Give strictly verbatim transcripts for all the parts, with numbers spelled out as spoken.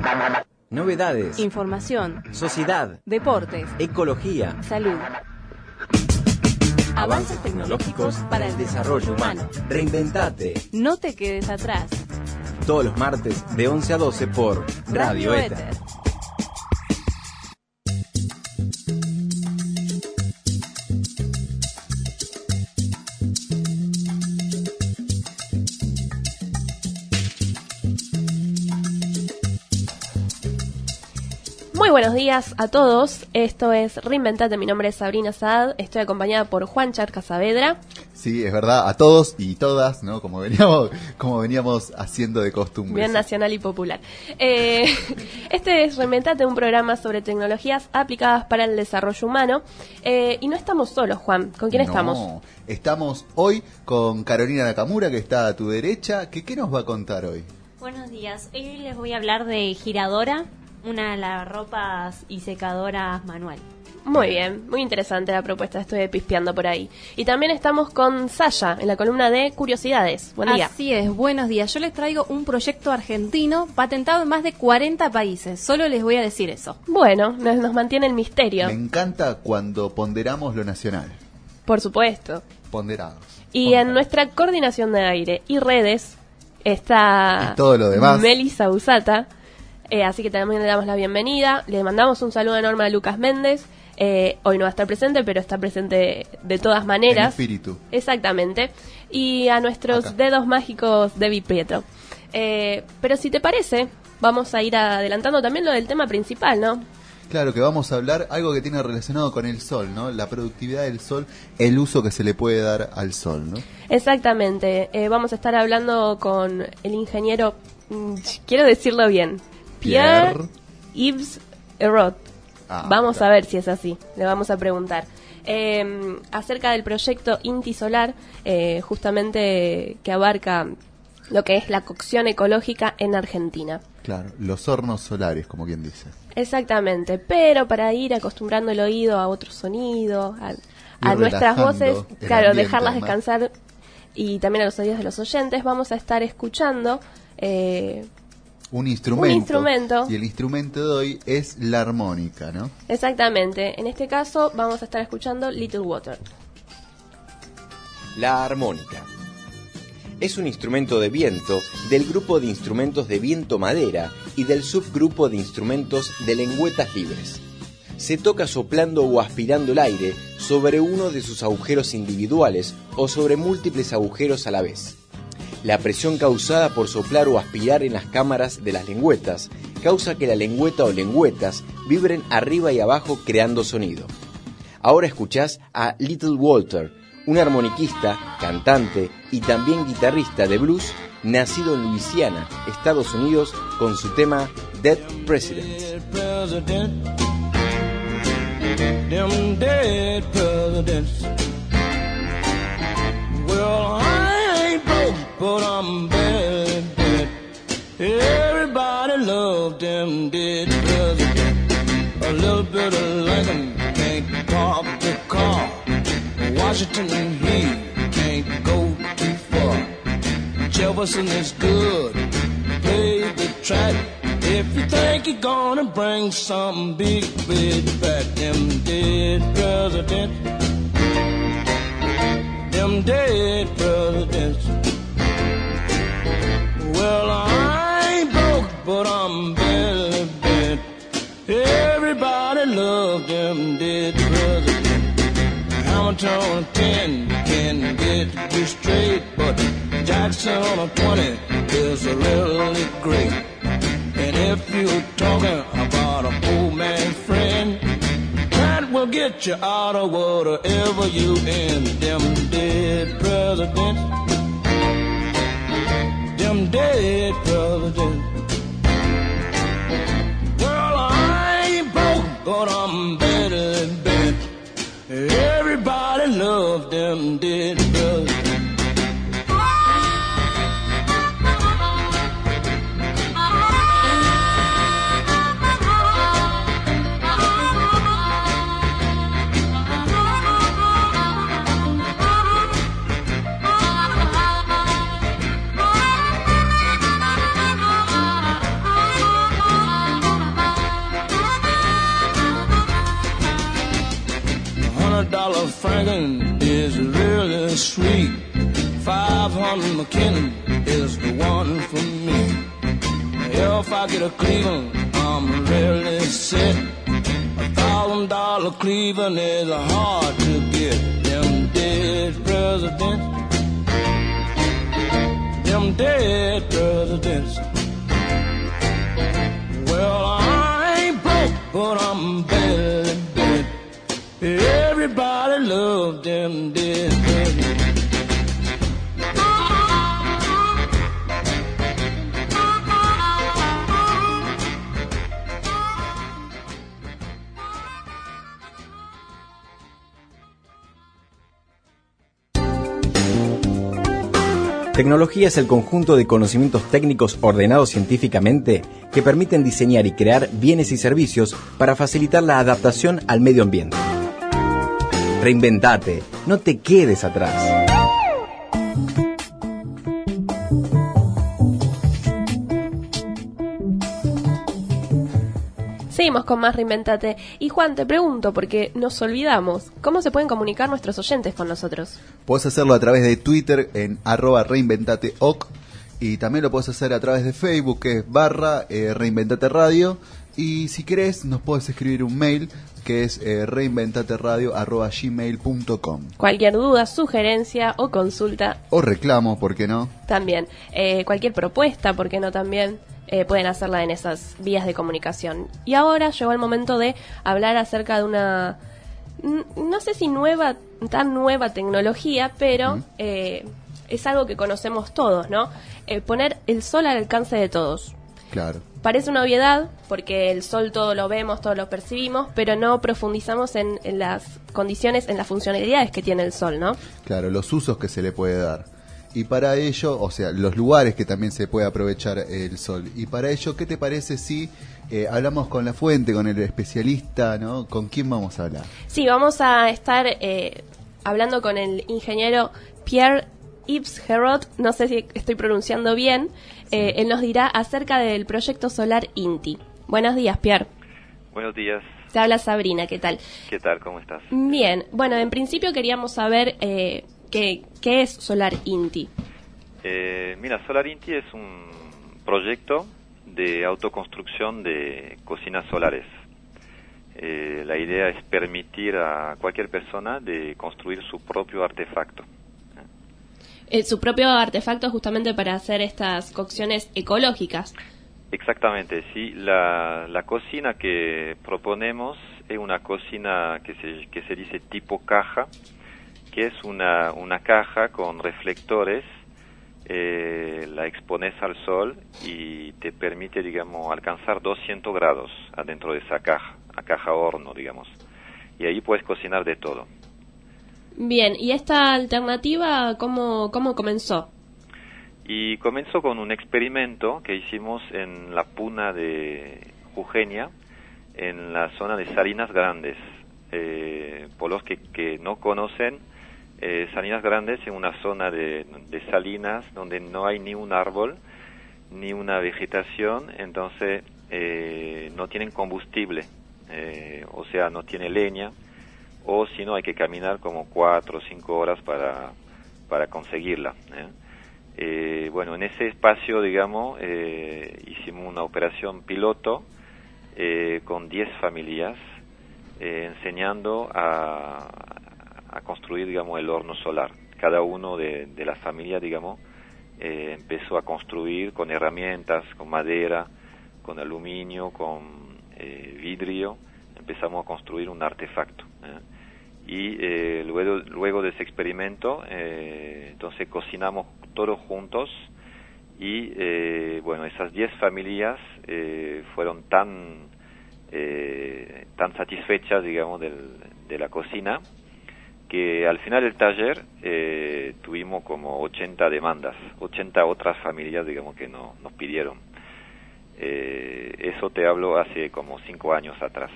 Novedades, información, sociedad, deportes, ecología, salud. Avances tecnológicos para el desarrollo humano. Reinventate. No te quedes atrás. Todos los martes de once a doce por Radio, Radio Éter. Éter. Muy buenos días a todos, esto es Reinventate, mi nombre es Sabrina Saad, estoy acompañada por Juan Charca Saavedra. Sí, es verdad, a todos y todas, ¿no? Como veníamos, como veníamos haciendo de costumbre. Bien nacional y popular. Eh, este es Reinventate, un programa sobre tecnologías aplicadas para el desarrollo humano. Eh, y no estamos solos, Juan, ¿con quién no, estamos? Estamos hoy con Carolina Nakamura, que está a tu derecha. ¿Qué, qué nos va a contar hoy? Buenos días, hoy les voy a hablar de giradora, una lavarropas y secadoras manual. Muy bien, muy interesante la propuesta, estoy pispeando por ahí. Y también estamos con Saya, en la columna de Curiosidades. Buen día. Así es, buenos días. Yo les traigo un proyecto argentino patentado en más de cuarenta países. Solo les voy a decir eso. Bueno, nos, nos mantiene el misterio. Me encanta cuando ponderamos lo nacional. Por supuesto. Ponderados. Y Ponderados. En nuestra coordinación de aire y redes está y todo lo demás. Melissa Usata. Eh, así que también le damos la bienvenida. Le mandamos un saludo enorme a Lucas Méndez. Eh, hoy no va a estar presente, pero está presente de todas maneras. En espíritu. Exactamente. Y a nuestros Acá. dedos mágicos de Di Pietro. Eh, pero si te parece, vamos a ir adelantando también lo del tema principal, ¿no? Claro, que vamos a hablar algo que tiene relacionado con el sol, ¿no? La productividad del sol, el uso que se le puede dar al sol, ¿no? Exactamente. Eh, vamos a estar hablando con el ingeniero, mmm, quiero decirlo bien, Pierre, Pierre. Yves Erot. Ah, vamos claro. a ver si es así, le vamos a preguntar. Eh, acerca del proyecto Inti Solar, eh, justamente que abarca lo que es la cocción ecológica en Argentina. Claro, los hornos solares, como quien dice. Exactamente, pero para ir acostumbrando el oído a otro sonido, a, a nuestras voces, claro, dejarlas descansar más. Y también a los oídos de los oyentes, vamos a estar escuchando eh, un instrumento, un instrumento. Y el instrumento de hoy es la armónica, ¿no? Exactamente, en este caso vamos a estar escuchando Little Water. La armónica es un instrumento de viento del grupo de instrumentos de viento-madera y del subgrupo de instrumentos de lengüetas libres. Se toca soplando o aspirando el aire sobre uno de sus agujeros individuales o sobre múltiples agujeros a la vez. La presión causada por soplar o aspirar en las cámaras de las lengüetas causa que la lengüeta o lengüetas vibren arriba y abajo creando sonido. Ahora escuchás a Little Walter, un armoniquista, cantante y también guitarrista de blues, nacido en Luisiana, Estados Unidos, con su tema Dead Presidents. Dead president, them dead presidents. Well, I ain't broke, but I'm bad, bad. Everybody loved them dead presidents. A little bit of Lincoln can't park the car. Washington, he can't go too far. Jefferson is good, play the track. If you think you're gonna bring something big, big back, them dead presidents, them dead presidents. Well, I ain't broke, but I'm barely bent. Everybody loved them dead presidents. Hamilton on a ten can get you straight, but Jackson on a twenty is really great. And if you're talking about a poor man's friend, that will get you out of whatever you in. Them dead presidents, them dead presidents. Well, I ain't broke, but I'm better bent. Everybody loved them dead brothers. Brooklyn is really sweet. five hundred McKinnon is the one for me. If I get a Cleveland, I'm really set. A thousand dollar Cleveland is hard to get. Them dead presidents, them dead presidents. Well, I ain't broke, but I'm barely dead. Everybody loves them dead presidents. Tecnología es el conjunto de conocimientos técnicos ordenados científicamente que permiten diseñar y crear bienes y servicios para facilitar la adaptación al medio ambiente. Reinventate, no te quedes atrás. Seguimos con más Reinventate. Y Juan, te pregunto, porque nos olvidamos, ¿cómo se pueden comunicar nuestros oyentes con nosotros? Puedes hacerlo a través de Twitter en arroba reinventateoc, y también lo puedes hacer a través de Facebook, que es barra eh, Reinventate Radio. Y si querés, nos puedes escribir un mail, que es eh, reinventateradio arroba gmail punto com. Cualquier duda, sugerencia o consulta. O reclamo, ¿por qué no? También. Eh, cualquier propuesta, ¿por qué no también? Eh, pueden hacerla en esas vías de comunicación. Y ahora llegó el momento de hablar acerca de una, no sé si nueva, tan nueva tecnología, pero mm. eh, es algo que conocemos todos, ¿no? Eh, poner el sol al alcance de todos. Claro. Parece una obviedad, porque el sol todo lo vemos, todo lo percibimos, pero no profundizamos en, en las condiciones, en las funcionalidades que tiene el sol, ¿no? Claro, los usos que se le puede dar. Y para ello, o sea, los lugares que también se puede aprovechar el sol. Y para ello, ¿qué te parece si eh, hablamos con la fuente, con el especialista, ¿no? ¿Con quién vamos a hablar? Sí, vamos a estar eh, hablando con el ingeniero Pierre-Yves Hérault, no sé si estoy pronunciando bien. Eh, él nos dirá acerca del proyecto solar INTI. Buenos días, Pierre. Buenos días. Te habla Sabrina, ¿qué tal? ¿Qué tal? ¿Cómo estás? Bien, bueno, en principio queríamos saber eh, qué, qué es Solar INTI. Eh, mira, Solar INTI es un proyecto de autoconstrucción de cocinas solares. Eh, la idea es permitir a cualquier persona de construir su propio artefacto. Eh, su propio artefacto justamente para hacer estas cocciones ecológicas. Exactamente, sí. La, la cocina que proponemos es una cocina que se, que se dice tipo caja, que es una, una caja con reflectores, eh, la expones al sol y te permite, digamos, alcanzar doscientos grados adentro de esa caja, la caja horno, digamos. Y ahí puedes cocinar de todo. Bien, ¿y esta alternativa cómo, cómo comenzó? Y comenzó con un experimento que hicimos en la puna de Jujeña, en la zona de Salinas Grandes. Eh, por los que, que no conocen, eh, Salinas Grandes es una zona de, de salinas donde no hay ni un árbol, ni una vegetación, entonces eh, no tienen combustible, eh, o sea, no tiene leña, o si no hay que caminar como cuatro o cinco horas para, para conseguirla. ¿eh? Eh, bueno, en ese espacio, digamos, eh, hicimos una operación piloto eh, con diez familias, eh, enseñando a, a construir, digamos, el horno solar. Cada uno de, de las familias, digamos, eh, empezó a construir con herramientas, con madera, con aluminio, con eh, vidrio. Empezamos a construir un artefacto. ¿eh? Y eh, luego, luego de ese experimento, eh, entonces cocinamos todos juntos y, eh, bueno, esas diez familias eh, fueron tan, eh, tan satisfechas, digamos, del, de la cocina, que al final del taller eh, tuvimos como ochenta demandas, ochenta otras familias, digamos, que no, nos pidieron. Eh, eso te hablo hace como cinco años atrás.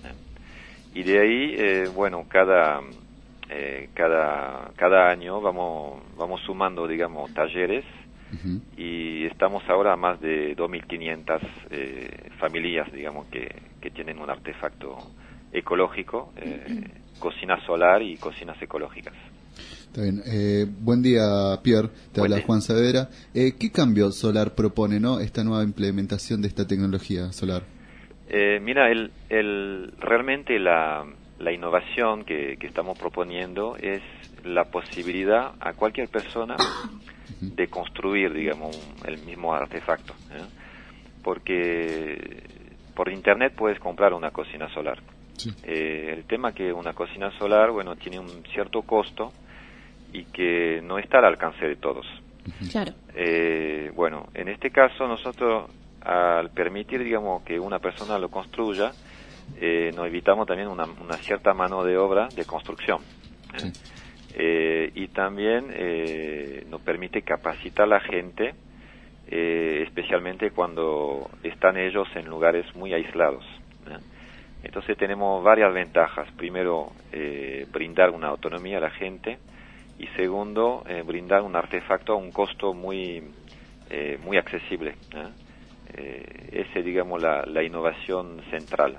Y de ahí, eh, bueno, cada eh, cada cada año vamos vamos sumando, digamos, talleres, uh-huh. y estamos ahora a más de dos mil quinientas eh, familias, digamos, que, que tienen un artefacto ecológico, eh, cocina solar y cocinas ecológicas. Está bien. Eh, buen día, Pierre. Te Buen habla día. Juan Saavedra. Eh, ¿Qué cambio solar propone, no, esta nueva implementación de esta tecnología solar? Eh, mira, el, el, realmente la, la innovación que, que estamos proponiendo es la posibilidad a cualquier persona de construir, digamos, un, el mismo artefacto, ¿eh? Porque por internet puedes comprar una cocina solar. Sí. Eh, el tema que una cocina solar, bueno, tiene un cierto costo y que no está al alcance de todos. Claro. Eh, bueno, en este caso nosotros, al permitir, digamos, que una persona lo construya, eh, nos evitamos también una, una cierta mano de obra de construcción. ¿eh? Sí. Eh, y también eh, nos permite capacitar a la gente, eh, especialmente cuando están ellos en lugares muy aislados. ¿eh? Entonces tenemos varias ventajas. Primero, eh, brindar una autonomía a la gente, y segundo, eh, brindar un artefacto a un costo muy eh, muy accesible. ¿eh? Eh, ese, digamos, la, la innovación central.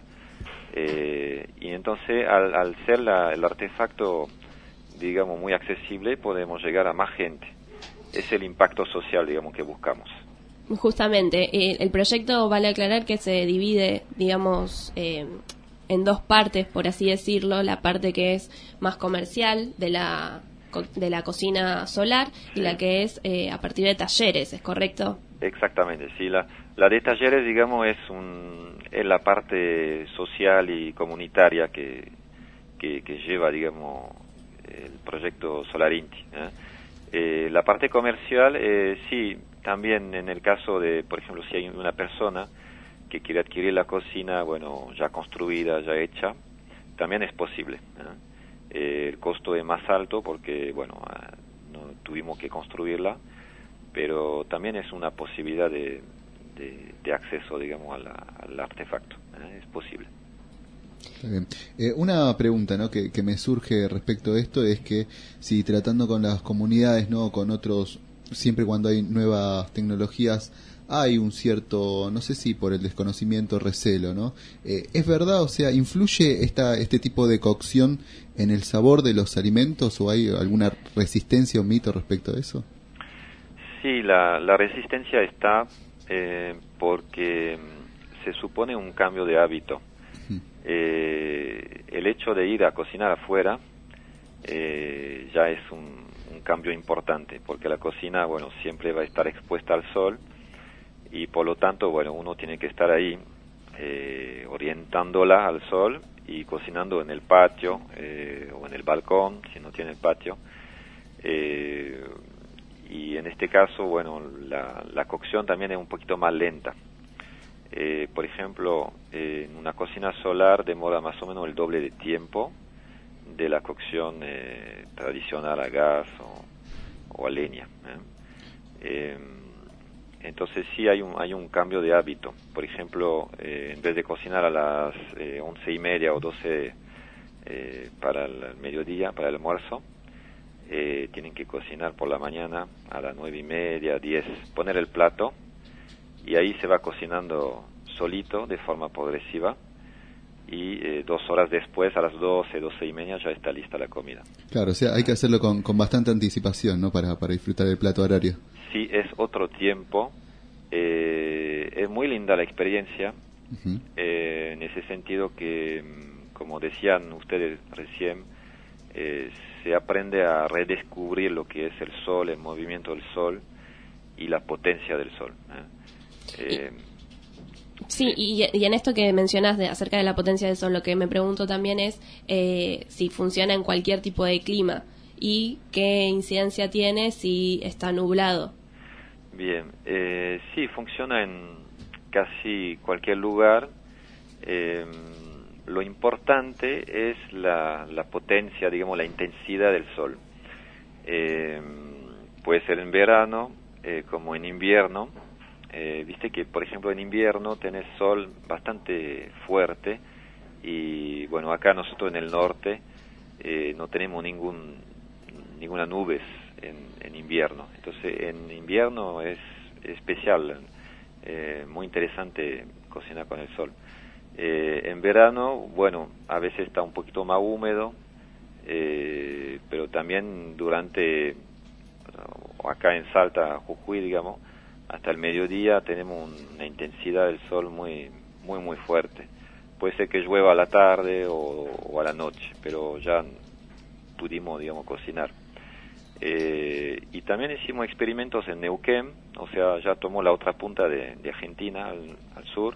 Eh, y entonces, al, al ser la, el artefacto, digamos, muy accesible, podemos llegar a más gente. Es el impacto social, digamos, que buscamos. Justamente, eh, el proyecto, vale aclarar que se divide, digamos, eh, en dos partes, por así decirlo. La parte que es más comercial de la de la cocina solar, Sí. y la que es eh, a partir de talleres, ¿es correcto? Exactamente, sí. La, la de talleres, digamos, es, un, es la parte social y comunitaria que, que, que lleva, digamos, el proyecto Solarinti. ¿eh? Eh, la parte comercial, eh, sí, también en el caso de, por ejemplo, si hay una persona que quiere adquirir la cocina, bueno, ya construida, ya hecha, también es posible. ¿eh? Eh, el costo es más alto porque, bueno, no tuvimos que construirla, pero también es una posibilidad de, de, de acceso, digamos, a la, al artefacto. ¿eh? Es posible. Está bien. Eh, una pregunta, ¿no?, que, que me surge respecto a esto es que si tratando con las comunidades, no, con otros, siempre cuando hay nuevas tecnologías hay un cierto, no sé si por el desconocimiento, recelo, ¿no? Eh, ¿Es verdad? O sea, ¿influye esta, este tipo de cocción en el sabor de los alimentos, o hay alguna resistencia o mito respecto a eso? Sí, la, la resistencia está eh, porque se supone un cambio de hábito. Uh-huh. Eh, el hecho de ir a cocinar afuera eh, ya es un, un cambio importante, porque la cocina, bueno, siempre va a estar expuesta al sol, y por lo tanto, bueno, uno tiene que estar ahí eh, orientándola al sol y cocinando en el patio eh, o en el balcón, si no tiene el patio. Eh, y en este caso, bueno, la, la cocción también es un poquito más lenta. Eh, por ejemplo, eh, en una cocina solar demora más o menos el doble de tiempo de la cocción eh, tradicional a gas o, o a leña. ¿eh? Eh, Entonces sí hay un hay un cambio de hábito. Por ejemplo, eh, en vez de cocinar a las eh, once y media o doce eh, para el mediodía, para el almuerzo, eh, tienen que cocinar por la mañana a las nueve y media, diez, poner el plato, y ahí se va cocinando solito de forma progresiva, y eh, dos horas después, a las doce, doce y media, ya está lista la comida. Claro, o sea, hay que hacerlo con, con bastante anticipación, ¿no?, para, para disfrutar del plato horario. Sí, es otro tiempo. Eh, es muy linda la experiencia, uh-huh. eh, en ese sentido que, como decían ustedes recién, eh, se aprende a redescubrir lo que es el sol, el movimiento del sol y la potencia del sol. ¿eh? Eh, Sí, y, y en esto que mencionas de, acerca de la potencia del sol, lo que me pregunto también es eh, si funciona en cualquier tipo de clima y qué incidencia tiene si está nublado. Bien, eh, sí, funciona en casi cualquier lugar. Eh, lo importante es la, la potencia, digamos, la intensidad del sol. Eh, puede ser en verano eh, como en invierno. Eh, viste que, por ejemplo, en invierno tenés sol bastante fuerte, y bueno, acá nosotros en el norte eh, no tenemos ningún ninguna nubes en, en invierno. Entonces, en invierno es especial, eh, muy interesante cocinar con el sol. Eh, en verano, bueno, a veces está un poquito más húmedo, eh, pero también durante, acá en Salta, Jujuy, digamos, hasta el mediodía tenemos una intensidad del sol muy, muy, muy fuerte. Puede ser que llueva a la tarde o, o a la noche, pero ya pudimos, digamos, cocinar. Eh, y también hicimos experimentos en Neuquén, o sea, ya tomó la otra punta de, de Argentina, al, al sur,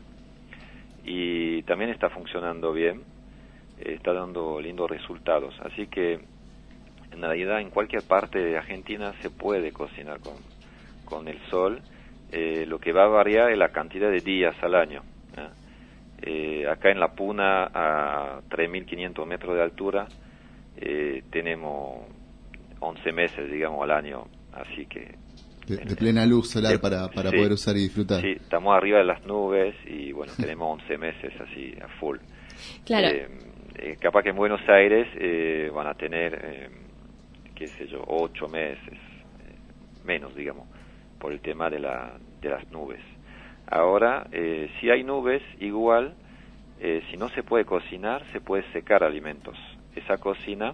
y también está funcionando bien, eh, está dando lindos resultados. Así que, en realidad, en cualquier parte de Argentina se puede cocinar con, con el sol. Eh, lo que va a variar es la cantidad de días al año. ¿eh? Eh, acá en La Puna, a tres mil quinientos metros de altura, eh, tenemos once meses, digamos, al año, así que... De, de plena luz solar de, para, para sí, poder usar y disfrutar. Sí, estamos arriba de las nubes y, bueno, tenemos once meses así, a full. Claro. Eh, eh, capaz que en Buenos Aires eh, van a tener, eh, qué sé yo, ocho meses, eh, menos, digamos, por el tema de, la, de las nubes. Ahora, eh, si hay nubes, igual, eh, si no se puede cocinar, se puede secar alimentos. Esa cocina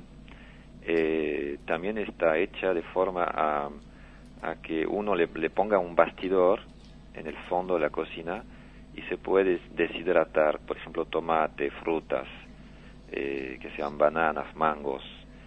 eh, también está hecha de forma a, a que uno le, le ponga un bastidor en el fondo de la cocina y se puede deshidratar, por ejemplo, tomate, frutas, eh, que sean bananas, mangos,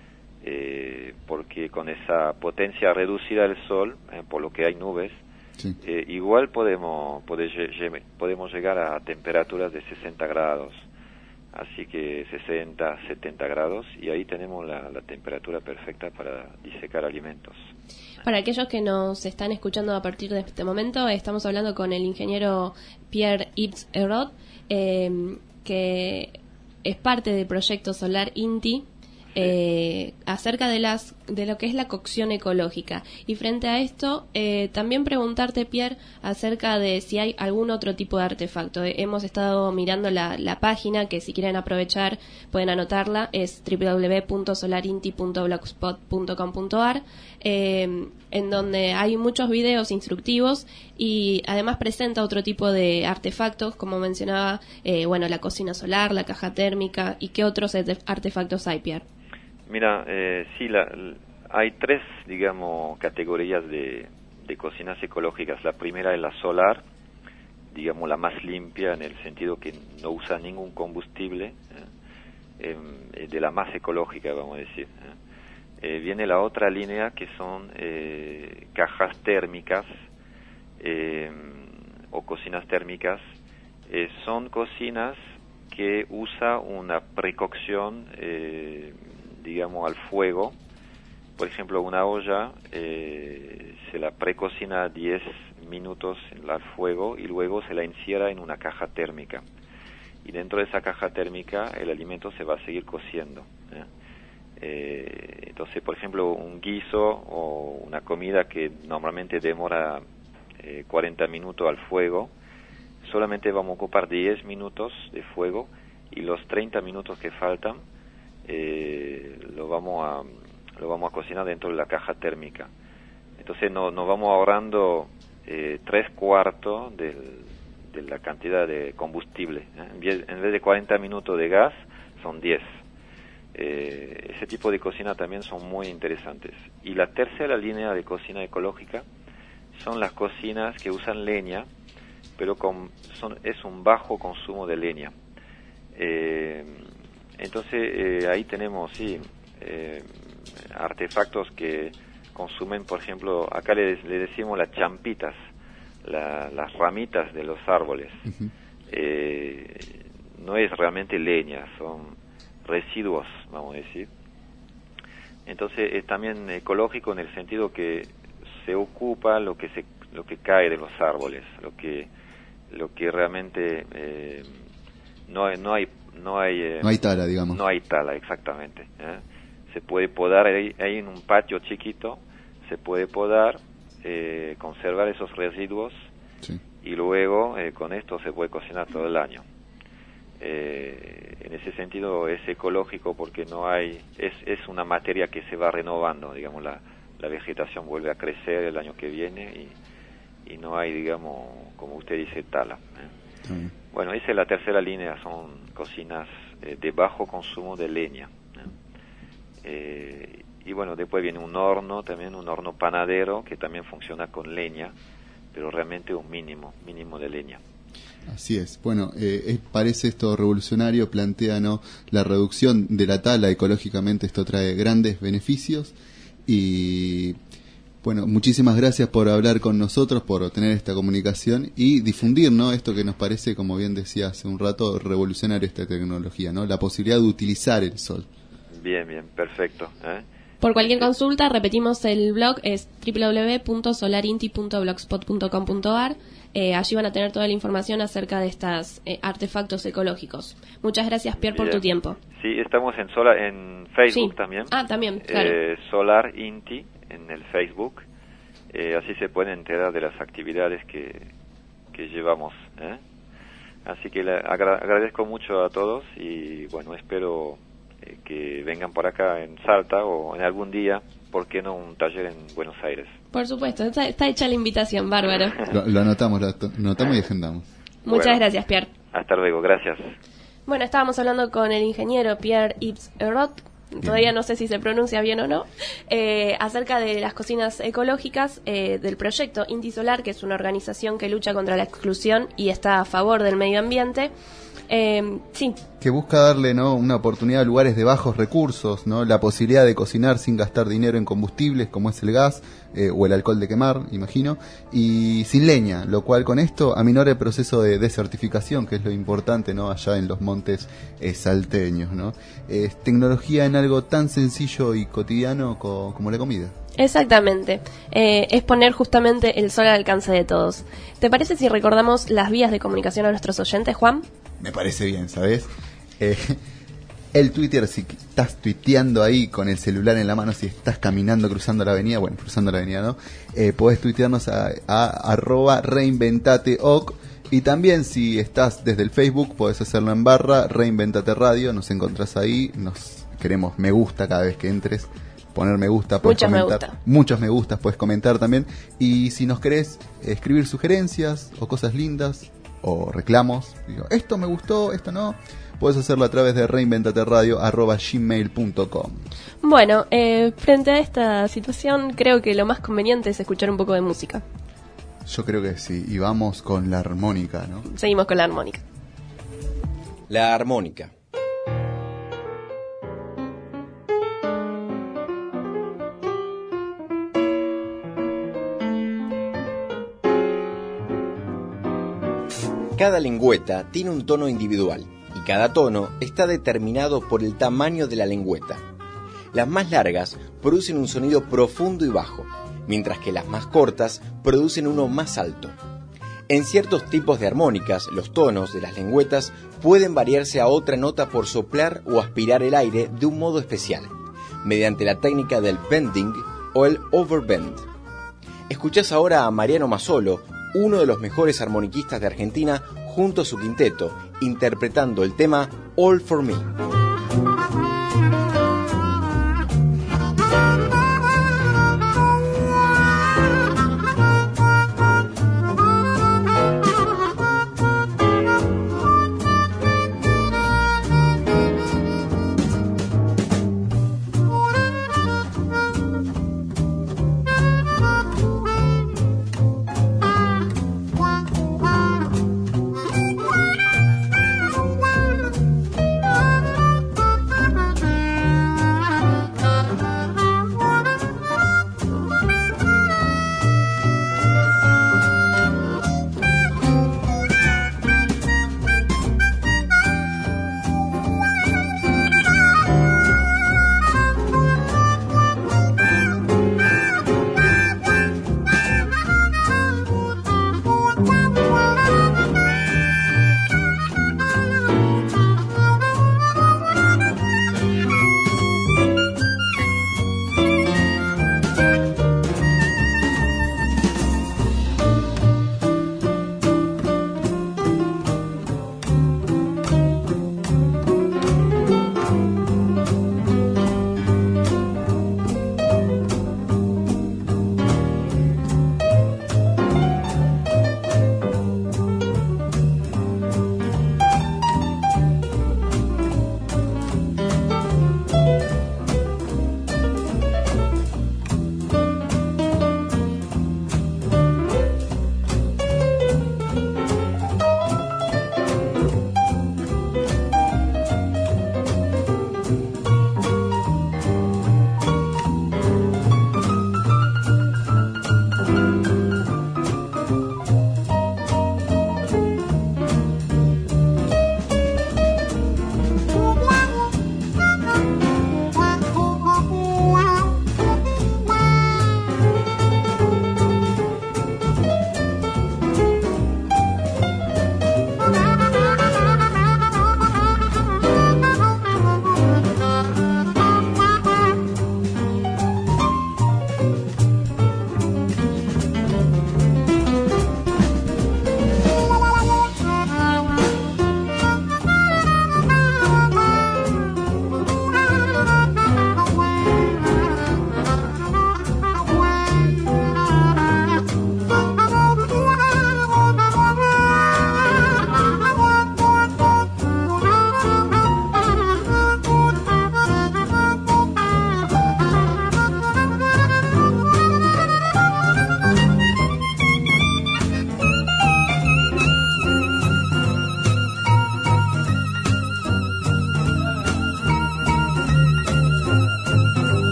eh, porque con esa potencia reducida del sol, eh, por lo que hay nubes, sí. eh, igual podemos, pode, podemos llegar a temperaturas de sesenta grados, así que sesenta, setenta grados, y ahí tenemos la, la temperatura perfecta para disecar alimentos. Para aquellos que nos están escuchando a partir de este momento, estamos hablando con el ingeniero Pierre-Yves Hérod, eh, que es parte del proyecto Solar INTI, eh, acerca de las de lo que es la cocción ecológica. Y frente a esto, eh, también preguntarte, Pierre, acerca de si hay algún otro tipo de artefacto. Eh, hemos estado mirando la, la página, que si quieren aprovechar pueden anotarla, es doble u doble u doble u punto solarinti punto blogspot punto com punto a r, eh, en donde hay muchos videos instructivos y además presenta otro tipo de artefactos, como mencionaba, eh, bueno, la cocina solar, la caja térmica, y qué otros artefactos hay, Pierre. Mira, eh, sí, la, hay tres, digamos, categorías de, de cocinas ecológicas. La primera es la solar, digamos, la más limpia en el sentido que no usa ningún combustible, eh, eh, de la más ecológica, vamos a decir. Eh. Eh, viene la otra línea, que son eh, cajas térmicas eh, o cocinas térmicas. Eh, son cocinas que usa una precocción, eh, digamos, al fuego. Por ejemplo, una olla eh, se la precocina diez minutos al fuego y luego se la encierra en una caja térmica. Y dentro de esa caja térmica el alimento se va a seguir cociendo. ¿eh? Eh, entonces, por ejemplo, un guiso o una comida que normalmente demora eh, cuarenta minutos al fuego, solamente vamos a ocupar diez minutos de fuego y los treinta minutos que faltan Eh, lo vamos a lo vamos a cocinar dentro de la caja térmica. Entonces no, nos vamos ahorrando eh, tres cuartos del, de la cantidad de combustible. ¿eh? En, vez, en vez de cuarenta minutos de gas, son diez. Eh, ese tipo de cocina también son muy interesantes. Y la tercera línea de cocina ecológica son las cocinas que usan leña, pero con, son, es un bajo consumo de leña. Eh, Entonces, eh, ahí tenemos, sí, eh, artefactos que consumen, por ejemplo, acá le, le decimos las champitas, la, las ramitas de los árboles. Uh-huh. Eh, no es realmente leña, son residuos, vamos a decir. Entonces, es también ecológico en el sentido que se ocupa lo que se, lo que cae de los árboles, lo que, lo que realmente eh, no hay, no hay No hay, eh, no hay tala, digamos. No hay tala, exactamente. ¿eh? Se puede podar ahí, ahí en un patio chiquito, se puede podar, eh, conservar esos residuos, sí. Y luego eh, con esto se puede cocinar todo el año. Eh, en ese sentido es ecológico porque no hay, es, es una materia que se va renovando, digamos, la, la vegetación vuelve a crecer el año que viene y, y no hay, digamos, como usted dice, tala. ¿eh? Mm. Bueno, esa es la tercera línea, son cocinas eh, de bajo consumo de leña. Eh, y bueno, después viene un horno, también un horno panadero, que también funciona con leña, pero realmente un mínimo, mínimo de leña. Así es. Bueno, eh, es, parece esto revolucionario, plantea, ¿no?, la reducción de la tala ecológicamente. Esto trae grandes beneficios y, bueno, muchísimas gracias por hablar con nosotros, por tener esta comunicación y difundir, ¿no?, esto que nos parece, como bien decía hace un rato, revolucionario, esta tecnología, ¿no?, la posibilidad de utilizar el sol. Bien, bien, perfecto. ¿eh? Por cualquier consulta, repetimos, el blog es doble u doble u doble u punto solarinti punto blogspot punto com punto a r. Eh, allí van a tener toda la información acerca de estos eh, artefactos ecológicos. Muchas gracias, Pierre, por tu tiempo. Sí, estamos en Solar, en Facebook sí. también. Ah, también, claro. Eh, Solar Inti en el Facebook. Eh, así se pueden enterar de las actividades que, que llevamos. ¿eh? Así que le agra- agradezco mucho a todos y, bueno, espero eh, que vengan por acá en Salta o en algún día, ¿por qué no un taller en Buenos Aires? Por supuesto, está, está hecha la invitación, bárbaro. Lo, lo anotamos, lo anotamos y agendamos. Muchas bueno, gracias, Pierre. Hasta luego, gracias. Bueno, estábamos hablando con el ingeniero Pierre-Yves Heroult, todavía no sé si se pronuncia bien o no, eh, acerca de las cocinas ecológicas eh, del proyecto Inti Solar, que es una organización que lucha contra la exclusión y está a favor del medio ambiente. Eh, sí. Que busca darle, ¿no?, una oportunidad a lugares de bajos recursos, ¿no?, la posibilidad de cocinar sin gastar dinero en combustibles como es el gas eh, o el alcohol de quemar, imagino, y sin leña, lo cual con esto aminora el proceso de desertificación, que es lo importante, ¿no?, allá en los montes eh, salteños, ¿no? Es tecnología en algo tan sencillo y cotidiano co- como la comida. Exactamente, eh, es poner justamente el sol al alcance de todos. ¿Te parece si recordamos las vías de comunicación a nuestros oyentes, Juan? Me parece bien, ¿sabes? Eh, el Twitter, si estás tuiteando ahí con el celular en la mano, si estás caminando cruzando la avenida, bueno, cruzando la avenida, ¿no? Eh, podés tuitearnos a, a arroba reinventateoc. Y también si estás desde el Facebook, podés hacerlo en barra Reinventate Radio, nos encontrás ahí, nos queremos me gusta cada vez que entres. Poner me gusta, puedes Muchos comentar, me gusta. muchos me gustas, puedes comentar también. Y si nos querés escribir sugerencias o cosas lindas o reclamos, digo, esto me gustó, esto no, puedes hacerlo a través de reinventateradio arroba gmail punto com. Bueno, eh, frente a esta situación, creo que lo más conveniente es escuchar un poco de música. Yo creo que sí, y vamos con la armónica, ¿no? Seguimos con la armónica. La armónica. Cada lengüeta tiene un tono individual y cada tono está determinado por el tamaño de la lengüeta. Las más largas producen un sonido profundo y bajo, mientras que las más cortas producen uno más alto. En ciertos tipos de armónicas, los tonos de las lengüetas pueden variarse a otra nota por soplar o aspirar el aire de un modo especial, mediante la técnica del bending o el overbend. Escuchás ahora a Mariano Mazzolo, uno de los mejores armoniquistas de Argentina, junto a su quinteto, interpretando el tema All for Me.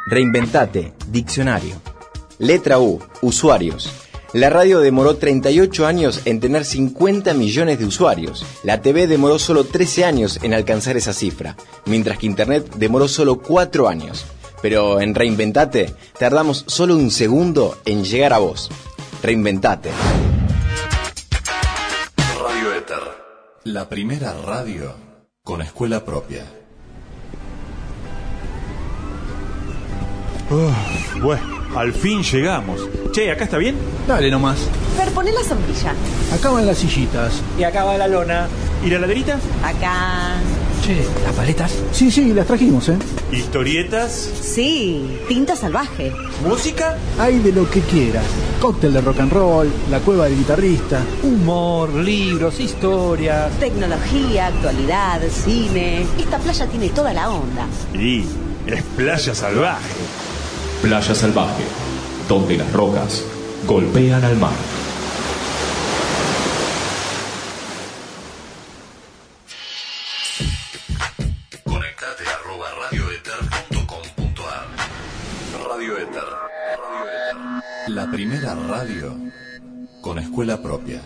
Reinventate, diccionario. Letra U, usuarios. La radio demoró treinta y ocho años en tener cincuenta millones de usuarios. La T V demoró solo trece años en alcanzar esa cifra, mientras que Internet demoró solo cuatro años. Pero en Reinventate tardamos solo un segundo en llegar a vos. Reinventate. Radio Éter, la primera radio con escuela propia. Uf, bueno, al fin llegamos. Che, ¿acá está bien? Dale nomás. Fer, poné la sombrilla. Acá van las sillitas. Y acá va la lona. ¿Y la laderita? Acá. Che, ¿las paletas? Sí, sí, las trajimos, ¿eh? ¿Historietas? Sí, tinta salvaje. ¿Música? Hay de lo que quieras. Cóctel de rock and roll, la cueva del guitarrista, humor, libros, historias. Tecnología, actualidad, cine. Esta playa tiene toda la onda. Sí, es playa salvaje. Playa Salvaje, donde las rocas golpean al mar. Conectate arroba radioeter punto com punto ar. Radio Éter. Radio Éter. La primera radio con escuela propia.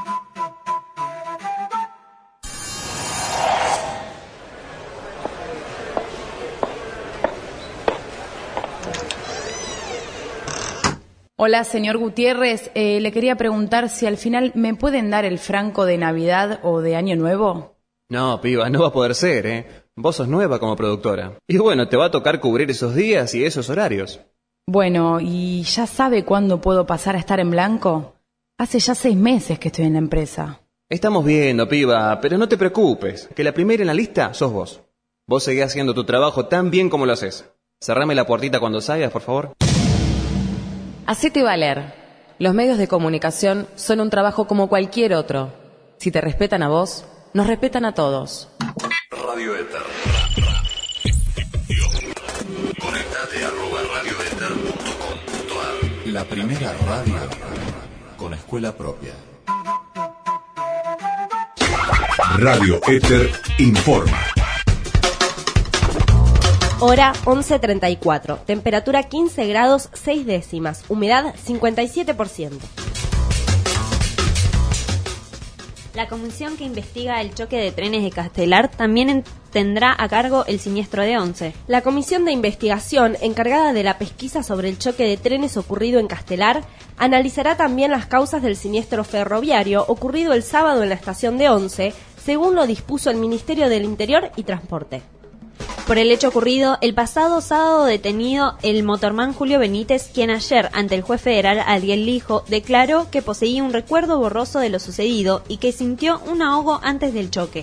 Hola, señor Gutiérrez. Eh, le quería preguntar si al final me pueden dar el franco de Navidad o de Año Nuevo. No, piba, no va a poder ser, ¿eh? Vos sos nueva como productora. Y bueno, te va a tocar cubrir esos días y esos horarios. Bueno, ¿y ya sabe cuándo puedo pasar a estar en blanco? Hace ya seis meses que estoy en la empresa. Estamos viendo, piba, pero no te preocupes, que la primera en la lista sos vos. Vos seguís haciendo tu trabajo tan bien como lo haces. Cerrame la puertita cuando salgas, por favor. Hacete valer. Los medios de comunicación son un trabajo como cualquier otro. Si te respetan a vos, nos respetan a todos. Radio Éter. Conectate arroba radioeter punto com punto ar. La primera radio con escuela propia. Radio Éter informa. Hora once treinta y cuatro. Temperatura quince grados seis décimas. Humedad cincuenta y siete por ciento. La comisión que investiga el choque de trenes de Castelar también tendrá a cargo el siniestro de Once. La comisión de investigación encargada de la pesquisa sobre el choque de trenes ocurrido en Castelar analizará también las causas del siniestro ferroviario ocurrido el sábado en la estación de Once, según lo dispuso el Ministerio del Interior y Transporte. Por el hecho ocurrido, el pasado sábado detenido el motorman Julio Benítez, quien ayer, ante el juez federal Ariel Lijo, declaró que poseía un recuerdo borroso de lo sucedido y que sintió un ahogo antes del choque.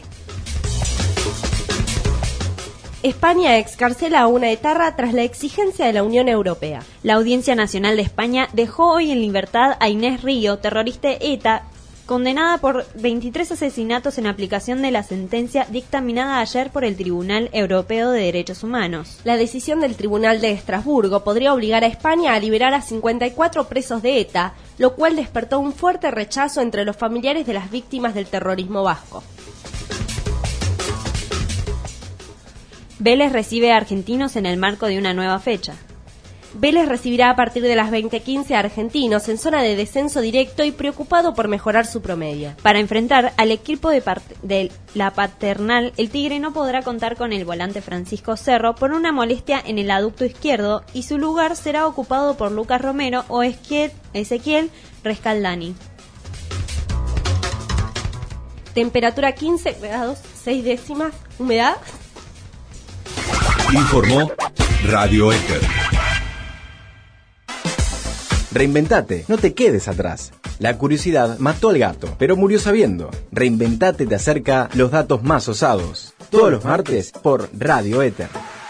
España excarcela a una etarra tras la exigencia de la Unión Europea. La Audiencia Nacional de España dejó hoy en libertad a Inés Río, terrorista ETA, condenada por veintitrés asesinatos en aplicación de la sentencia dictaminada ayer por el Tribunal Europeo de Derechos Humanos. La decisión del Tribunal de Estrasburgo podría obligar a España a liberar a cincuenta y cuatro presos de ETA, lo cual despertó un fuerte rechazo entre los familiares de las víctimas del terrorismo vasco. Vélez recibe a Argentinos en el marco de una nueva fecha. Vélez recibirá a partir de las veinte quince a Argentinos en zona de descenso directo y preocupado por mejorar su promedio. Para enfrentar al equipo de, de la Paternal, el Tigre no podrá contar con el volante Francisco Cerro por una molestia en el aducto izquierdo y su lugar será ocupado por Lucas Romero o Ezequiel Rescaldani. Temperatura quince grados seis décimas. Humedad. Informó Radio Éter. Reinventate, no te quedes atrás. La curiosidad mató al gato, pero murió sabiendo. Reinventate te acerca los datos más osados. Todos los martes por Radio Éter.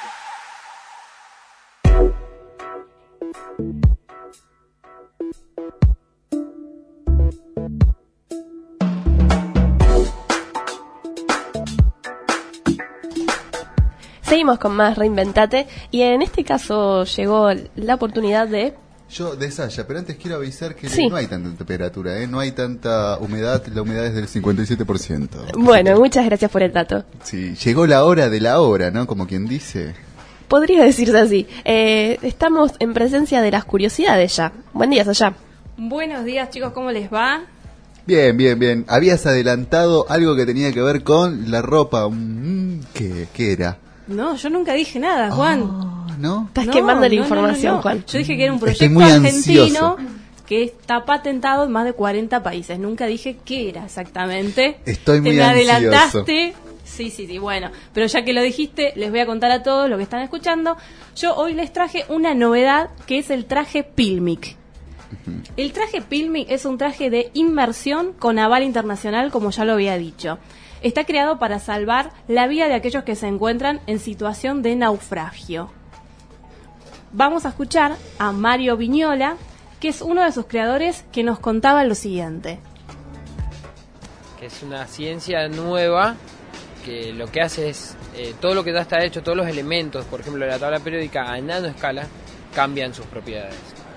Seguimos con más Reinventate y en este caso llegó la oportunidad de... Yo de Saya, pero antes quiero avisar que sí. no hay tanta temperatura, ¿eh? No hay tanta humedad, la humedad es del cincuenta y siete por ciento. Bueno, muchas gracias por el dato. Sí, llegó la hora de la hora, ¿no? Como quien dice. Podría decirse así. Eh, estamos en presencia de las curiosidades ya. Buen día, Sayá. Buenos días, chicos, ¿cómo les va? Bien, bien, bien. Habías adelantado algo que tenía que ver con la ropa. Mm, ¿Qué, qué era? No, yo nunca dije nada, Juan. Oh, ¿no? Estás No, quemando la no, información, no, no, no. Juan. Yo dije que era un Estoy proyecto muy argentino ansioso. que está patentado en más de cuarenta países. Nunca dije qué era exactamente. Estoy muy Te me ansioso. adelantaste. Sí, sí, sí, bueno. Pero ya que lo dijiste, les voy a contar a todos los que están escuchando. Yo hoy les traje una novedad que es el traje Pilmic. El traje Pilmic es un traje de inmersión con aval internacional, como ya lo había dicho. Está creado para salvar la vida de aquellos que se encuentran en situación de naufragio. Vamos a escuchar a Mario Vignola, que es uno de sus creadores, que nos contaba lo siguiente. Que es una ciencia nueva que lo que hace es, eh, todo lo que ya está hecho, todos los elementos, por ejemplo la tabla periódica a nanoescala, cambian sus propiedades.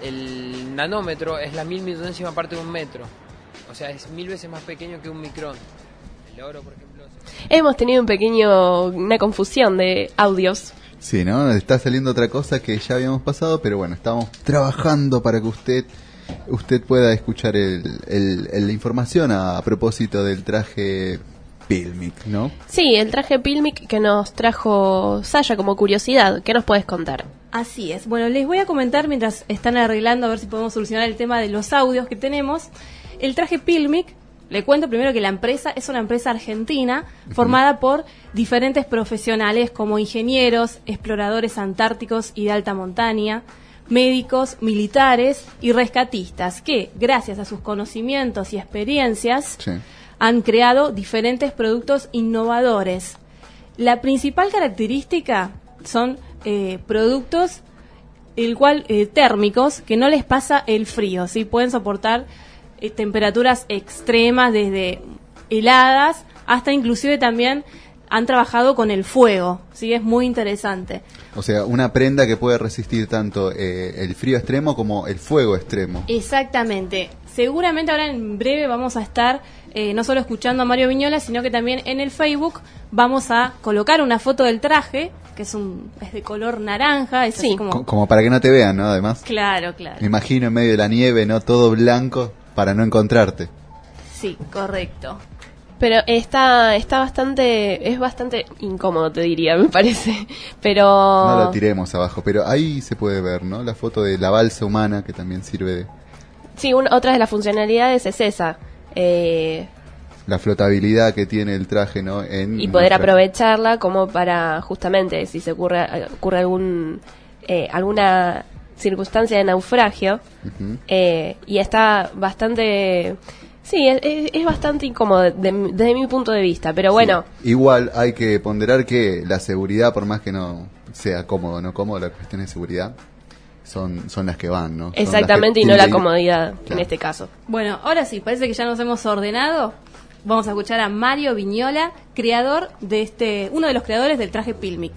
El nanómetro es la mil millonésima parte de un metro, o sea, es mil veces más pequeño que un micrón. El oro, por ejemplo... Hemos tenido un pequeño, una confusión de audios. Sí, ¿no? Está saliendo otra cosa que ya habíamos pasado, pero bueno, estamos trabajando para que usted usted pueda escuchar el, el, el- la información a, a propósito del traje Pilmic, ¿no? Sí, el traje Pilmic que nos trajo Saya como curiosidad. ¿Qué nos puedes contar? Así es. Bueno, les voy a comentar mientras están arreglando a ver si podemos solucionar el tema de los audios que tenemos. El traje Pilmic, le cuento primero que la empresa es una empresa argentina formada por diferentes profesionales como ingenieros, exploradores antárticos y de alta montaña, médicos, militares y rescatistas que, gracias a sus conocimientos y experiencias, Sí. han creado diferentes productos innovadores. La principal característica son eh, productos el cual eh, térmicos que no les pasa el frío, ¿sí? Pueden soportar eh, temperaturas extremas desde heladas hasta inclusive también han trabajado con el fuego, ¿sí? Es muy interesante. O sea, una prenda que puede resistir tanto eh, el frío extremo como el fuego extremo. Exactamente. Seguramente ahora en breve vamos a estar eh, no solo escuchando a Mario Vignola, sino que también en el Facebook vamos a colocar una foto del traje, que es un es de color naranja, es así como... Co- Como para que no te vean, ¿no? Además, Claro, claro. me imagino en medio de la nieve, ¿no? Todo blanco para no encontrarte. Sí, correcto. Pero está está bastante es bastante incómodo, te diría, me parece. Pero No lo tiremos abajo, pero ahí se puede ver, ¿no? La foto de la balsa humana que también sirve de sí, una, otra de las funcionalidades es esa. Eh, la flotabilidad que tiene el traje, ¿no? En y poder nuestra- aprovecharla como para justamente si se ocurre ocurre algún eh, alguna circunstancia de naufragio. Ujú. eh, y está bastante sí es, es- es bastante incómodo de- de- desde mi punto de vista, pero bueno. Igual hay que ponderar que la seguridad, por más que no sea cómodo o no cómodo, la cuestión de seguridad son, son las que van, ¿no? Son las que Exactamente, y no tienen la que ir- comodidad en Claro. este caso. Bueno, ahora sí, parece que ya nos hemos ordenado. Vamos a escuchar a Mario Vignola, creador de este, uno de los creadores del traje Pilmic.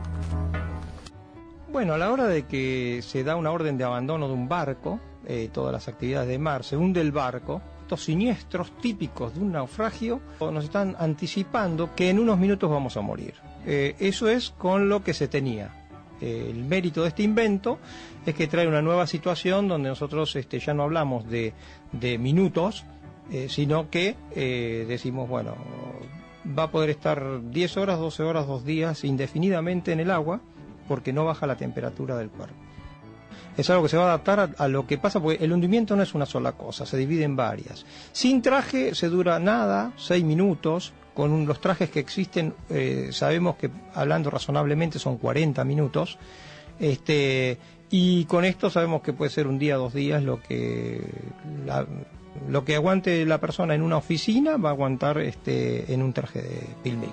Bueno, a la hora de que se da una orden de abandono de un barco, eh, todas las actividades de mar, se hunde el barco, estos siniestros típicos de un naufragio nos están anticipando que en unos minutos vamos a morir. Eh, eso es con lo que se tenía. Eh, el mérito de este invento es que trae una nueva situación donde nosotros este, ya no hablamos de, de minutos, eh, sino que eh, decimos, bueno, va a poder estar diez horas, doce horas, dos días indefinidamente en el agua porque no baja la temperatura del cuerpo. Es algo que se va a adaptar a, a lo que pasa, porque el hundimiento no es una sola cosa, se divide en varias. Sin traje se dura nada, seis minutos. Con un- los trajes que existen, eh, sabemos que hablando razonablemente son cuarenta minutos. Este, y con esto sabemos que puede ser un día, dos días, lo que la- lo que aguante la persona en una oficina va a aguantar este, en un traje de Pilmic.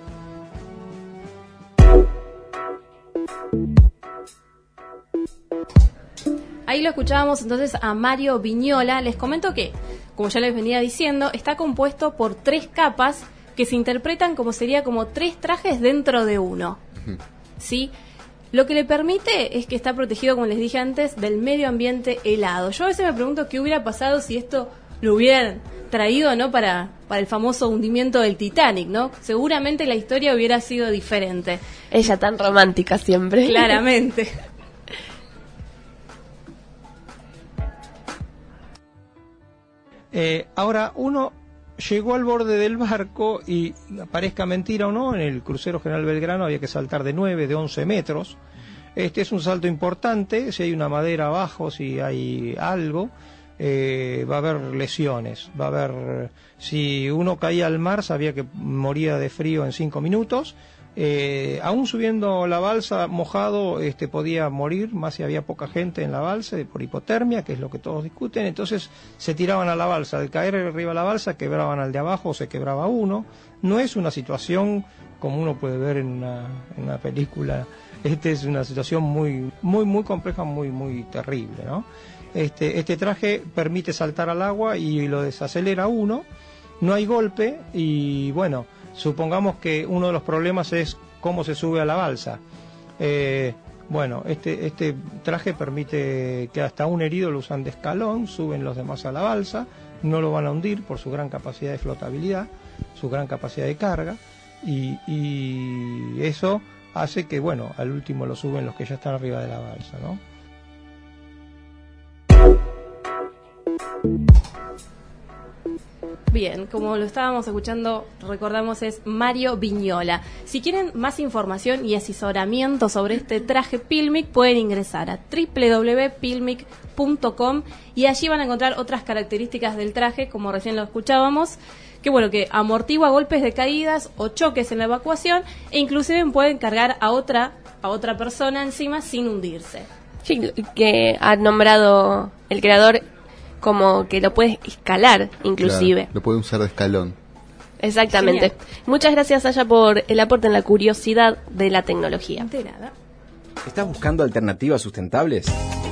Ahí lo escuchábamos entonces a Mario Vignola. Les comento que, como ya les venía diciendo, está compuesto por tres capas que se interpretan como sería como tres trajes dentro de uno. ¿Sí? Lo que le permite es que está protegido, como les dije antes, del medio ambiente helado. Yo a veces me pregunto qué hubiera pasado si esto lo hubieran traído, ¿no? Para, para el famoso hundimiento del Titanic, ¿no? Seguramente la historia hubiera sido diferente. Ella tan romántica siempre. Claramente. Eh, ahora, uno llegó al borde del barco y, parezca mentira o no, en el crucero General Belgrano había que saltar de nueve, de once metros. Este es un salto importante, si hay una madera abajo, si hay algo, eh, va a haber lesiones, va a haber, si uno caía al mar sabía que moría de frío en cinco minutos. Eh, aún subiendo la balsa mojado este, podía morir, más si había poca gente en la balsa, por hipotermia, que es lo que todos discuten. Entonces se tiraban a la balsa, al caer arriba de la balsa quebraban al de abajo o se quebraba uno. No es una situación como uno puede ver en una, en una película. Este es una situación muy muy muy compleja, muy muy terrible, ¿no? Este, este traje permite saltar al agua y lo desacelera uno, no hay golpe y bueno, supongamos que uno de los problemas es cómo se sube a la balsa. Eh, bueno, este, este traje permite que hasta un herido lo usan de escalón, suben los demás a la balsa, no lo van a hundir por su gran capacidad de flotabilidad, su gran capacidad de carga, y, y eso hace que, bueno, al último lo suben los que ya están arriba de la balsa, ¿no? Bien, como lo estábamos escuchando, recordamos, es Mario Vignola. Si quieren más información y asesoramiento sobre este traje Pilmic, pueden ingresar a doble u doble u doble u punto pilmic punto com y allí van a encontrar otras características del traje, como recién lo escuchábamos, que bueno, que amortigua golpes de caídas o choques en la evacuación e inclusive pueden cargar a otra, a otra persona encima sin hundirse. Sí, que ha nombrado el creador como que lo puedes escalar, inclusive. Claro, lo puede usar de escalón. Exactamente. Genial. Muchas gracias, Aya, por el aporte en la curiosidad de la tecnología. De nada. ¿Estás buscando alternativas sustentables?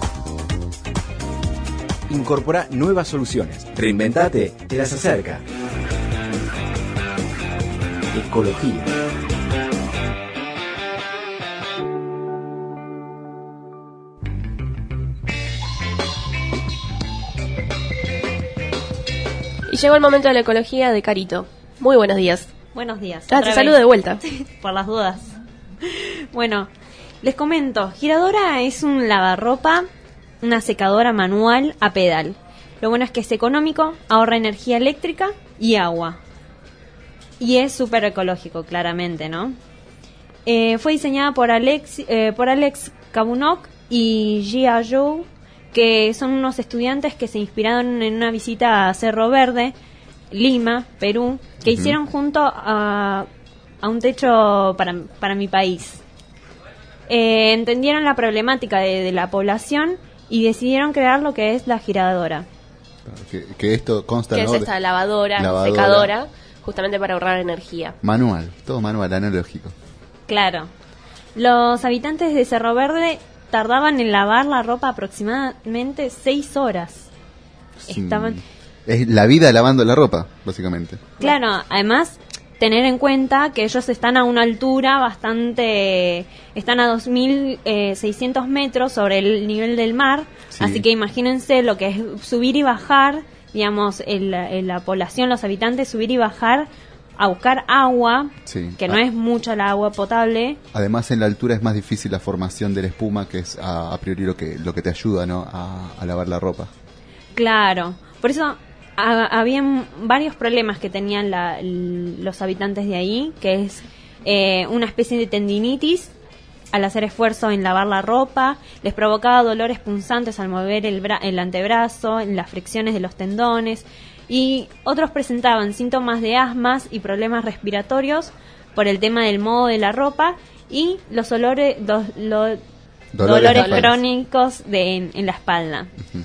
Incorpora nuevas soluciones. Reinventate, te las acerca. Ecología. Y llegó el momento de la ecología de Carito. Muy buenos días. Buenos días. Ah, te saludo de vuelta. Por las dudas. Bueno, les comento. Giradora es un lavarropa, una secadora manual a pedal. Lo bueno es que es económico, ahorra energía eléctrica y agua. Y es súper ecológico, claramente, ¿no? Eh, fue diseñada por Alex, eh, por Alex Kabunok y Jia Zhou, que son unos estudiantes que se inspiraron en una visita a Cerro Verde, Lima, Perú, que uh-huh. hicieron junto a, a un techo para, para mi país. Eh, entendieron la problemática de, de la población y decidieron crear lo que es la giradora. Que, que esto consta, que ¿no? es esta lavadora, lavadora, secadora, justamente para ahorrar energía. Manual, todo manual, analógico. Claro. Los habitantes de Cerro Verde tardaban en lavar la ropa aproximadamente seis horas. Sí. Estaban... Es la vida lavando la ropa, básicamente. Claro, además, tener en cuenta que ellos están a una altura bastante... Están a dos mil seiscientos metros sobre el nivel del mar, sí. Así que imagínense lo que es subir y bajar, digamos, el, el, la población, los habitantes, subir y bajar a buscar agua, sí. que no ah. es mucha la agua potable. Además, en la altura es más difícil la formación de la espuma, que es a, a priori lo que lo que te ayuda, ¿no? a, a lavar la ropa. Claro, por eso ha, habían varios problemas que tenían la, los habitantes de ahí, que es eh, una especie de tendinitis al hacer esfuerzo en lavar la ropa, les provocaba dolores punzantes al mover el, bra- el antebrazo, en las fricciones de los tendones, y otros presentaban síntomas de asmas y problemas respiratorios por el tema del modo de la ropa y los olores, los, los dolores, dolores crónicos de, en, en la espalda. Uh-huh.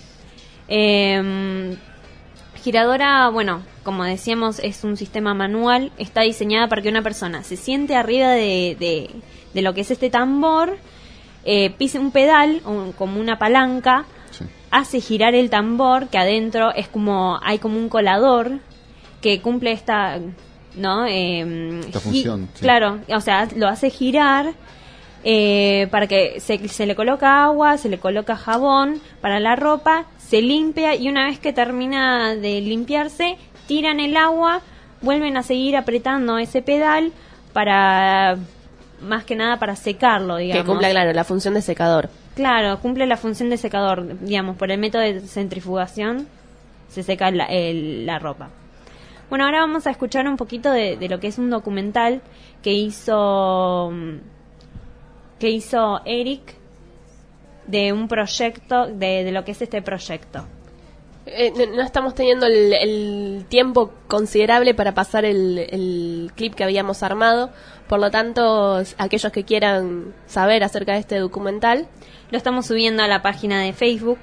Eh, giradora, bueno, como decíamos, es un sistema manual, está diseñada para que una persona se siente arriba de, de, de lo que es este tambor, eh, pise un pedal, un, como una palanca, sí. Hace girar el tambor, que adentro es como, hay como un colador que cumple esta, ¿no? Eh, esta función. Gi- sí. Claro, o sea, lo hace girar eh, para que se, se le coloca agua, se le coloca jabón para la ropa, se limpia y una vez que termina de limpiarse, tiran el agua, vuelven a seguir apretando ese pedal para, más que nada para secarlo, digamos. Que cumpla, claro, la función de secador. Claro, cumple la función de secador, digamos, por el método de centrifugación se seca la, el, la ropa. Bueno, ahora vamos a escuchar un poquito de, de lo que es un documental que hizo que hizo Eric de un proyecto, de, de lo que es este proyecto. Eh, no, no estamos teniendo el, el tiempo considerable para pasar el, el clip que habíamos armado, por lo tanto, aquellos que quieran saber acerca de este documental, lo estamos subiendo a la página de Facebook.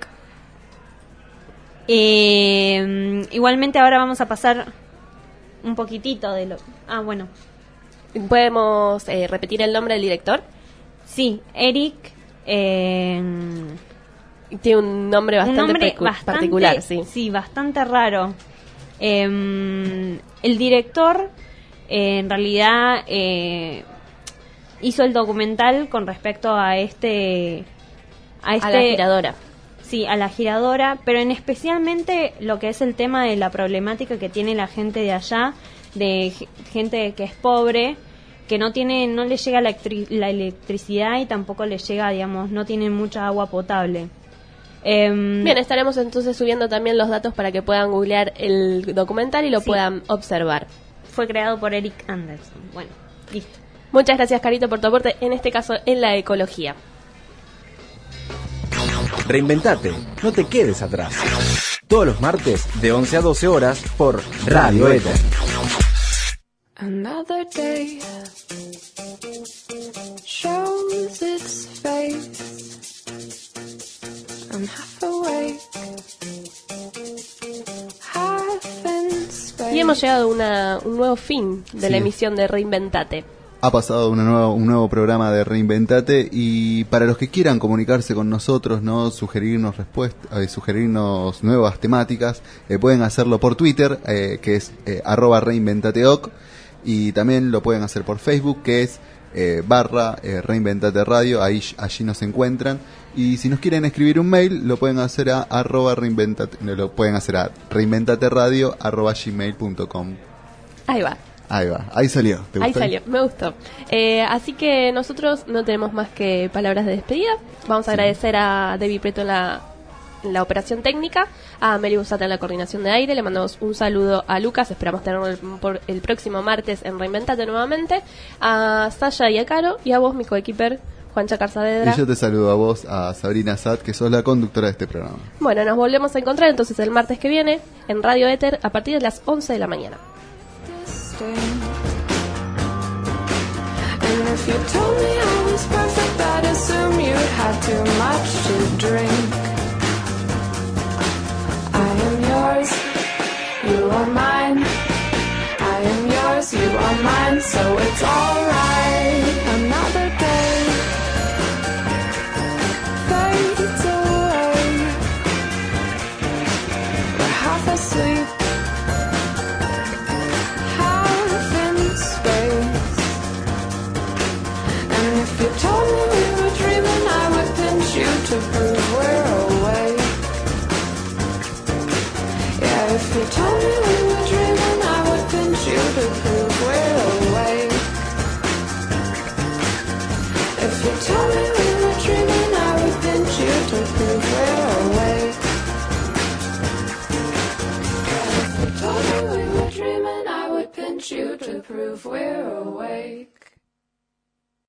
Eh, igualmente ahora vamos a pasar un poquitito de lo... Ah, bueno. ¿Podemos eh, repetir el nombre del director? Sí, Eric... Eh, Tiene un nombre bastante, un nombre pecu- bastante particular, sí. Sí, bastante raro. Eh, el director, eh, en realidad, eh, hizo el documental con respecto a este... A, este, a la giradora. Sí, a la giradora, pero en especialmente lo que es el tema de la problemática que tiene la gente de allá, de g- gente que es pobre, que no tiene, no le llega la, electri- la electricidad y tampoco le llega, digamos, no tienen mucha agua potable. Eh, Bien, estaremos entonces subiendo también los datos para que puedan googlear el documental y lo Sí. puedan observar. Fue creado por Eric Anderson. Bueno, listo. Muchas gracias, Carito, por tu aporte, en este caso en la ecología. Reinventate, no te quedes atrás. Todos los martes de once a doce horas por Radio Éter. Another day shows its face. I'm half awake, half in space. Y hemos llegado a una, un nuevo fin de Sí. la emisión de Reinventate. Ha pasado una nueva, un nuevo programa de Reinventate y para los que quieran comunicarse con nosotros, no sugerirnos respuestas, eh, sugerirnos nuevas temáticas, eh, pueden hacerlo por Twitter, eh, que es eh, arroba reinventateoc, y también lo pueden hacer por Facebook, que es eh, barra eh, Reinventate Radio, ahí allí nos encuentran. Y si nos quieren escribir un mail, lo pueden hacer a arroba reinventate, no, lo pueden hacer a reinventateradio arroba gmail punto com. Ahí va. Ahí va, ahí salió. ¿Te Ahí gustó? salió, me gustó. Eh, así que nosotros no tenemos más que palabras de despedida. Vamos a Sí. agradecer a Debbie Preto en la, en la operación técnica, a Meli Busata en la coordinación de aire. Le mandamos un saludo a Lucas, esperamos tenerlo el, por el próximo martes en Reinventate nuevamente. A Sasha y a Caro, y a vos, mi coequiper, Juancha Carzavedra. Y yo te saludo a vos, a Sabrina Sad, que sos la conductora de este programa. Bueno, nos volvemos a encontrar entonces el martes que viene en Radio Éter a partir de las once de la mañana. And if you told me I was perfect, I'd assume you'd had too much to drink. I am yours, you are mine. I am yours, you are mine, so it's alright. Another day fades away. We're half asleep, half in space. And if you told me we were dreaming, I would pinch you to prove we're awake. Yeah, if you told me we were dreaming, I would pinch you to prove we're awake. If you told me we were dreaming, I would pinch you to prove we're awake. Yeah, if you told me we were dreaming, I would pinch you to prove we're awake.